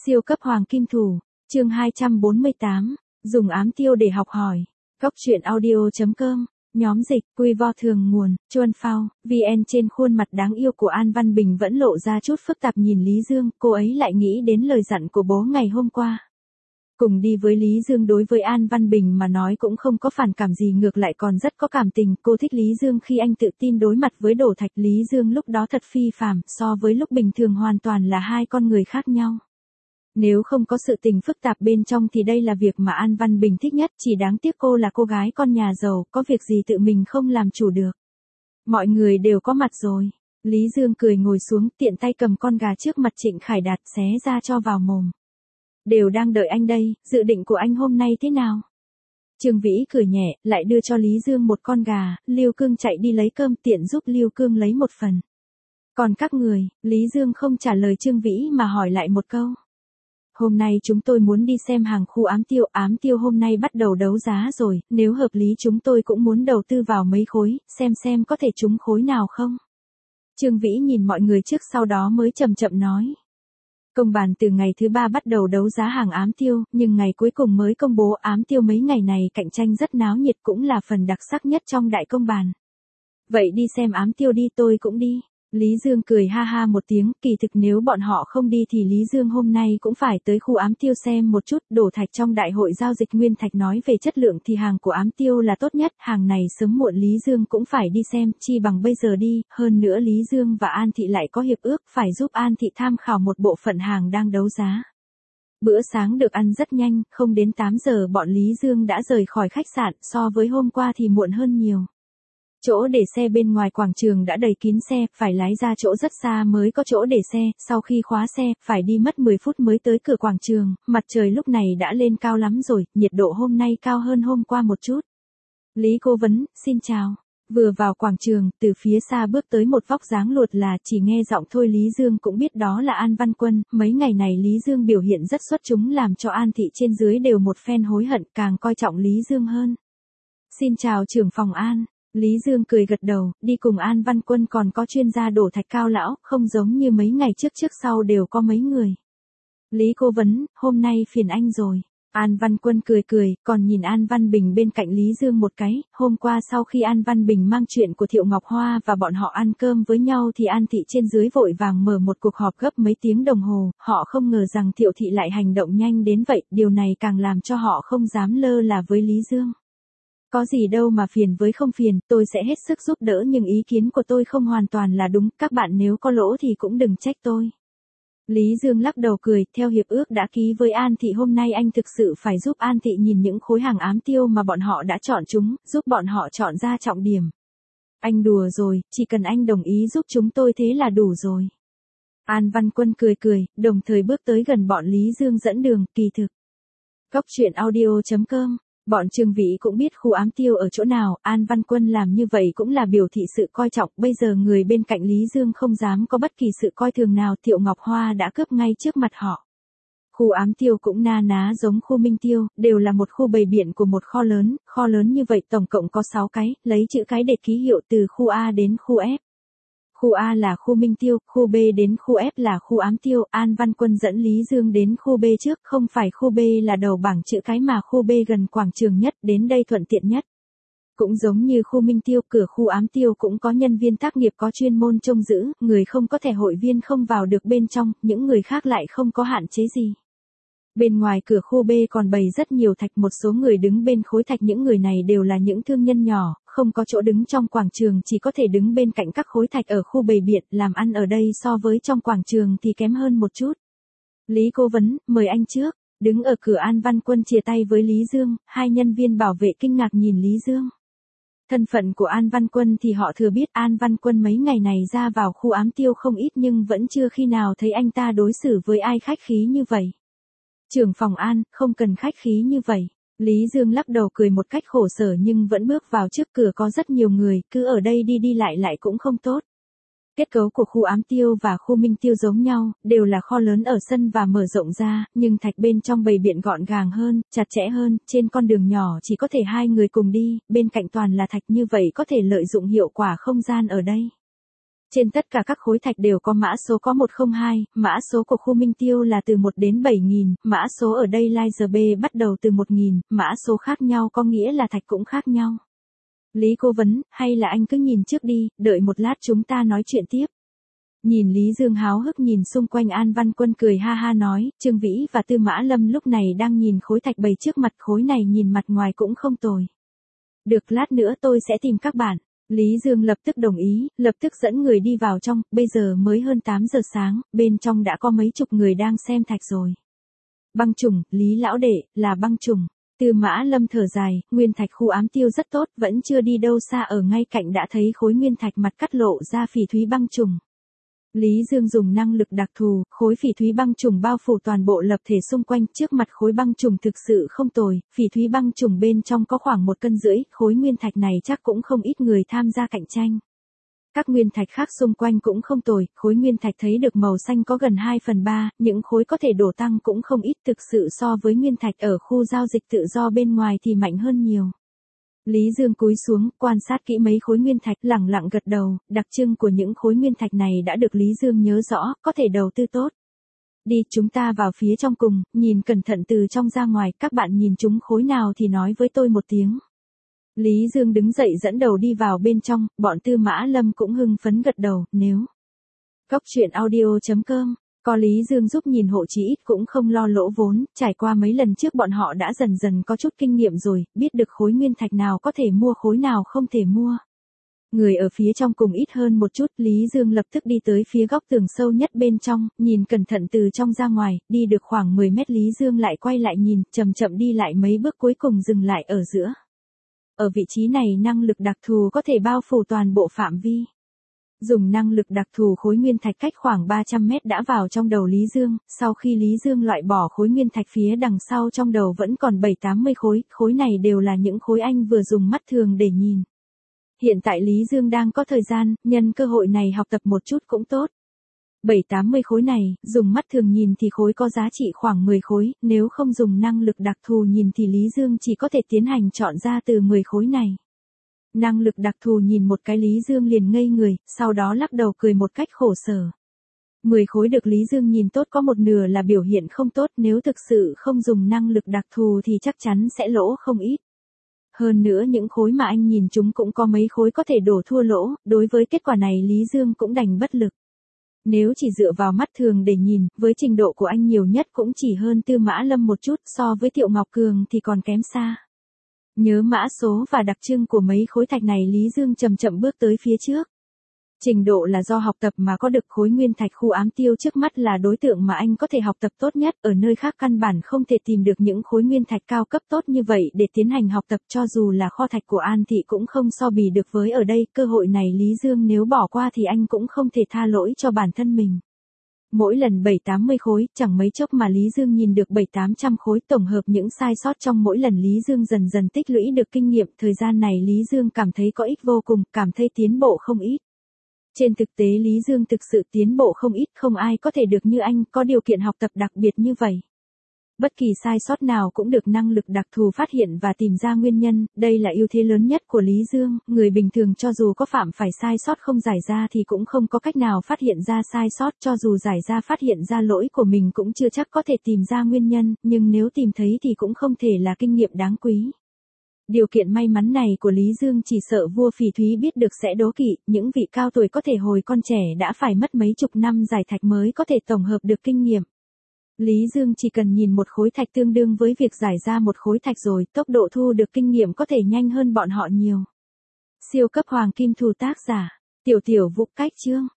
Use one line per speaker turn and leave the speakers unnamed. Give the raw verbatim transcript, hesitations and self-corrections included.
Siêu cấp hoàng kim thủ, chương hai trăm bốn mươi tám, dùng ám tiêu để học hỏi. Góc truyện audio.com, nhóm dịch, quy vo thường nguồn, Chuan Phao, vê en trên khuôn mặt đáng yêu của An Văn Bình vẫn lộ ra chút phức tạp nhìn Lý Dương, cô ấy lại nghĩ đến lời dặn của bố ngày hôm qua. Cùng đi với Lý Dương đối với An Văn Bình mà nói cũng không có phản cảm gì, ngược lại còn rất có cảm tình. Cô thích Lý Dương khi anh tự tin đối mặt với Đổ Thạch. Lý Dương lúc đó thật phi phàm, so với lúc bình thường hoàn toàn là hai con người khác nhau. Nếu không có sự tình phức tạp bên trong thì đây là việc mà An Văn Bình thích nhất, chỉ đáng tiếc cô là cô gái con nhà giàu, có việc gì tự mình không làm chủ được. Mọi người đều có mặt rồi. Lý Dương cười ngồi xuống, tiện tay cầm con gà trước mặt Trịnh Khải Đạt xé ra cho vào mồm. Đều đang đợi anh đây, dự định của anh hôm nay thế nào? Trương Vĩ cười nhẹ, lại đưa cho Lý Dương một con gà. Lưu Cương chạy đi lấy cơm, tiện giúp Lưu Cương lấy một phần. Còn các người, Lý Dương không trả lời Trương Vĩ mà hỏi lại một câu. Hôm nay chúng tôi muốn đi xem hàng khu ám tiêu, ám tiêu hôm nay bắt đầu đấu giá rồi, nếu hợp lý chúng tôi cũng muốn đầu tư vào mấy khối, xem xem có thể trúng khối nào không. Trương Vĩ nhìn mọi người trước sau đó mới chậm chậm nói. Công bàn từ ngày thứ ba bắt đầu đấu giá hàng ám tiêu, nhưng ngày cuối cùng mới công bố. Ám tiêu mấy ngày này cạnh tranh rất náo nhiệt, cũng là phần đặc sắc nhất trong đại công bàn. Vậy đi xem ám tiêu đi, tôi cũng đi. Lý Dương cười ha ha một tiếng, kỳ thực nếu bọn họ không đi thì Lý Dương hôm nay cũng phải tới khu ám tiêu xem một chút. Đổ Thạch trong đại hội giao dịch Nguyên Thạch nói về chất lượng thì hàng của ám tiêu là tốt nhất, hàng này sớm muộn Lý Dương cũng phải đi xem, chi bằng bây giờ đi. Hơn nữa Lý Dương và An Thị lại có hiệp ước, phải giúp An Thị tham khảo một bộ phận hàng đang đấu giá. Bữa sáng được ăn rất nhanh, không đến tám giờ bọn Lý Dương đã rời khỏi khách sạn, so với hôm qua thì muộn hơn nhiều. Chỗ để xe bên ngoài quảng trường đã đầy kín xe, phải lái ra chỗ rất xa mới có chỗ để xe, sau khi khóa xe, phải đi mất mười phút mới tới cửa quảng trường. Mặt trời lúc này đã lên cao lắm rồi, nhiệt độ hôm nay cao hơn hôm qua một chút. Lý Cố Vấn, xin chào. Vừa vào quảng trường, từ phía xa bước tới một vóc dáng luột là, chỉ nghe giọng thôi Lý Dương cũng biết đó là An Văn Quân. Mấy ngày này Lý Dương biểu hiện rất xuất chúng, làm cho An Thị trên dưới đều một phen hối hận, càng coi trọng Lý Dương hơn. Xin chào trưởng phòng An. Lý Dương cười gật đầu, đi cùng An Văn Quân còn có chuyên gia Đổ Thạch Cao lão, không giống như mấy ngày trước trước sau đều có mấy người. Lý Cố Vấn, hôm nay phiền anh rồi. An Văn Quân cười cười, còn nhìn An Văn Bình bên cạnh Lý Dương một cái. Hôm qua sau khi An Văn Bình mang chuyện của Thiệu Ngọc Hoa và bọn họ ăn cơm với nhau thì An Thị trên dưới vội vàng mở một cuộc họp gấp mấy tiếng đồng hồ. Họ không ngờ rằng Thiệu Thị lại hành động nhanh đến vậy, điều này càng làm cho họ không dám lơ là với Lý Dương. Có gì đâu mà phiền với không phiền, tôi sẽ hết sức giúp đỡ, nhưng ý kiến của tôi không hoàn toàn là đúng, các bạn nếu có lỗ thì cũng đừng trách tôi. Lý Dương lắc đầu cười, theo hiệp ước đã ký với An Thị hôm nay anh thực sự phải giúp An Thị nhìn những khối hàng ám tiêu mà bọn họ đã chọn chúng, giúp bọn họ chọn ra trọng điểm. Anh đùa rồi, chỉ cần anh đồng ý giúp chúng tôi thế là đủ rồi. An Văn Quân cười cười, đồng thời bước tới gần bọn Lý Dương dẫn đường, kỳ thực. Góc truyện audio.com. Bọn Trương Vĩ cũng biết khu ám tiêu ở chỗ nào, An Văn Quân làm như vậy cũng là biểu thị sự coi trọng, bây giờ người bên cạnh Lý Dương không dám có bất kỳ sự coi thường nào, Thiệu Ngọc Hoa đã cướp ngay trước mặt họ. Khu ám tiêu cũng na ná giống khu Minh Tiêu, đều là một khu bày biện của một kho lớn, kho lớn như vậy tổng cộng có sáu cái, lấy chữ cái để ký hiệu từ khu A đến khu F. Khu A là khu Minh Tiêu, khu B đến khu F là khu ám tiêu. An Văn Quân dẫn Lý Dương đến khu B trước, không phải khu B là đầu bảng chữ cái mà khu B gần quảng trường nhất, đến đây thuận tiện nhất. Cũng giống như khu Minh Tiêu, cửa khu ám tiêu cũng có nhân viên tác nghiệp có chuyên môn trông giữ, người không có thẻ hội viên không vào được bên trong, những người khác lại không có hạn chế gì. Bên ngoài cửa khu B còn bày rất nhiều thạch, một số người đứng bên khối thạch, những người này đều là những thương nhân nhỏ, không có chỗ đứng trong quảng trường, chỉ có thể đứng bên cạnh các khối thạch ở khu bày biện, làm ăn ở đây so với trong quảng trường thì kém hơn một chút. Lý Cố Vấn, mời anh trước. Đứng ở cửa An Văn Quân chia tay với Lý Dương, hai nhân viên bảo vệ kinh ngạc nhìn Lý Dương. Thân phận của An Văn Quân thì họ thừa biết, An Văn Quân mấy ngày này ra vào khu ám tiêu không ít nhưng vẫn chưa khi nào thấy anh ta đối xử với ai khách khí như vậy. Trưởng phòng An, không cần khách khí như vậy. Lý Dương lắc đầu cười một cách khổ sở nhưng vẫn bước vào, trước cửa có rất nhiều người, cứ ở đây đi đi lại lại cũng không tốt. Kết cấu của khu ám tiêu và khu Minh Tiêu giống nhau, đều là kho lớn ở sân và mở rộng ra, nhưng thạch bên trong bày biện gọn gàng hơn, chặt chẽ hơn, trên con đường nhỏ chỉ có thể hai người cùng đi, bên cạnh toàn là thạch, như vậy có thể lợi dụng hiệu quả không gian ở đây. Trên tất cả các khối thạch đều có mã số có một không hai, mã số của khu Minh Tiêu là từ một đến bảy nghìn, mã số ở đây Laser B bắt đầu từ một nghìn, mã số khác nhau có nghĩa là thạch cũng khác nhau. Lý Cố vấn, hay là anh cứ nhìn trước đi, đợi một lát chúng ta nói chuyện tiếp. Nhìn Lý Dương háo hức nhìn xung quanh, An Văn Quân cười ha ha nói, Trương Vĩ và Tư Mã Lâm lúc này đang nhìn khối thạch bày trước mặt, khối này nhìn mặt ngoài cũng không tồi. Được, lát nữa tôi sẽ tìm các bạn. Lý Dương lập tức đồng ý, lập tức dẫn người đi vào trong, bây giờ mới hơn tám giờ sáng, bên trong đã có mấy chục người đang xem thạch rồi. Băng trùng, Lý lão đệ, là băng trùng. Tư Mã Lâm thở dài, nguyên thạch khu ám tiêu rất tốt, vẫn chưa đi đâu xa ở ngay cạnh đã thấy khối nguyên thạch mặt cắt lộ ra phỉ thúy băng trùng. Lý Dương dùng năng lực đặc thù, khối phỉ thúy băng trùng bao phủ toàn bộ lập thể xung quanh, trước mặt khối băng trùng thực sự không tồi, phỉ thúy băng trùng bên trong có khoảng một cân rưỡi, khối nguyên thạch này chắc cũng không ít người tham gia cạnh tranh. Các nguyên thạch khác xung quanh cũng không tồi, khối nguyên thạch thấy được màu xanh có gần hai phần ba, những khối có thể đổ tăng cũng không ít, thực sự so với nguyên thạch ở khu giao dịch tự do bên ngoài thì mạnh hơn nhiều. Lý Dương cúi xuống, quan sát kỹ mấy khối nguyên thạch, lẳng lặng gật đầu, đặc trưng của những khối nguyên thạch này đã được Lý Dương nhớ rõ, có thể đầu tư tốt. Đi, chúng ta vào phía trong cùng, nhìn cẩn thận từ trong ra ngoài, các bạn nhìn chúng khối nào thì nói với tôi một tiếng. Lý Dương đứng dậy dẫn đầu đi vào bên trong, bọn Tư Mã Lâm cũng hưng phấn gật đầu, nếu. Góc truyện audio chấm com, có Lý Dương giúp nhìn hộ chí ít cũng không lo lỗ vốn, trải qua mấy lần trước bọn họ đã dần dần có chút kinh nghiệm rồi, biết được khối nguyên thạch nào có thể mua khối nào không thể mua. Người ở phía trong cùng ít hơn một chút, Lý Dương lập tức đi tới phía góc tường sâu nhất bên trong, nhìn cẩn thận từ trong ra ngoài, đi được khoảng mười mét Lý Dương lại quay lại nhìn, chậm chậm đi lại mấy bước cuối cùng dừng lại ở giữa. Ở vị trí này năng lực đặc thù có thể bao phủ toàn bộ phạm vi. Dùng năng lực đặc thù khối nguyên thạch cách khoảng ba trăm mét đã vào trong đầu Lý Dương, sau khi Lý Dương loại bỏ khối nguyên thạch phía đằng sau trong đầu vẫn còn bảy tám mươi khối, khối này đều là những khối anh vừa dùng mắt thường để nhìn. Hiện tại Lý Dương đang có thời gian, nhân cơ hội này học tập một chút cũng tốt. bảy tám mươi khối này, dùng mắt thường nhìn thì khối có giá trị khoảng mười khối, nếu không dùng năng lực đặc thù nhìn thì Lý Dương chỉ có thể tiến hành chọn ra từ mười khối này. Năng lực đặc thù nhìn một cái Lý Dương liền ngây người, sau đó lắc đầu cười một cách khổ sở. mười khối được Lý Dương nhìn tốt có một nửa là biểu hiện không tốt, nếu thực sự không dùng năng lực đặc thù thì chắc chắn sẽ lỗ không ít. Hơn nữa những khối mà anh nhìn chúng cũng có mấy khối có thể đổ thua lỗ, đối với kết quả này Lý Dương cũng đành bất lực. Nếu chỉ dựa vào mắt thường để nhìn, với trình độ của anh nhiều nhất cũng chỉ hơn Tư Mã Lâm một chút, so với Tiệu Ngọc Cường thì còn kém xa. Nhớ mã số và đặc trưng của mấy khối thạch này Lý Dương chậm chậm bước tới phía trước. Trình độ là do học tập mà có được khối nguyên thạch khu ám tiêu trước mắt là đối tượng mà anh có thể học tập tốt nhất, ở nơi khác căn bản không thể tìm được những khối nguyên thạch cao cấp tốt như vậy để tiến hành học tập, cho dù là kho thạch của An Thị cũng không so bì được với ở đây, cơ hội này Lý Dương nếu bỏ qua thì anh cũng không thể tha lỗi cho bản thân mình. Mỗi lần bảy tám mươi khối, chẳng mấy chốc mà Lý Dương nhìn được bảy tám trăm khối, tổng hợp những sai sót trong mỗi lần Lý Dương dần dần tích lũy được kinh nghiệm, thời gian này Lý Dương cảm thấy có ích vô cùng, cảm thấy tiến bộ không ít. Trên thực tế Lý Dương thực sự tiến bộ không ít, không ai có thể được như anh, có điều kiện học tập đặc biệt như vậy. Bất kỳ sai sót nào cũng được năng lực đặc thù phát hiện và tìm ra nguyên nhân, đây là ưu thế lớn nhất của Lý Dương, người bình thường cho dù có phạm phải sai sót không giải ra thì cũng không có cách nào phát hiện ra sai sót, cho dù giải ra phát hiện ra lỗi của mình cũng chưa chắc có thể tìm ra nguyên nhân, nhưng nếu tìm thấy thì cũng không thể là kinh nghiệm đáng quý. Điều kiện may mắn này của Lý Dương chỉ sợ vua phỉ thúy biết được sẽ đố kỵ, những vị cao tuổi có thể hồi con trẻ đã phải mất mấy chục năm giải thạch mới có thể tổng hợp được kinh nghiệm. Lý Dương chỉ cần nhìn một khối thạch tương đương với việc giải ra một khối thạch rồi, tốc độ thu được kinh nghiệm có thể nhanh hơn bọn họ nhiều. Siêu cấp hoàng kim thù tác giả, Tiểu Tiểu Vũ cách chương.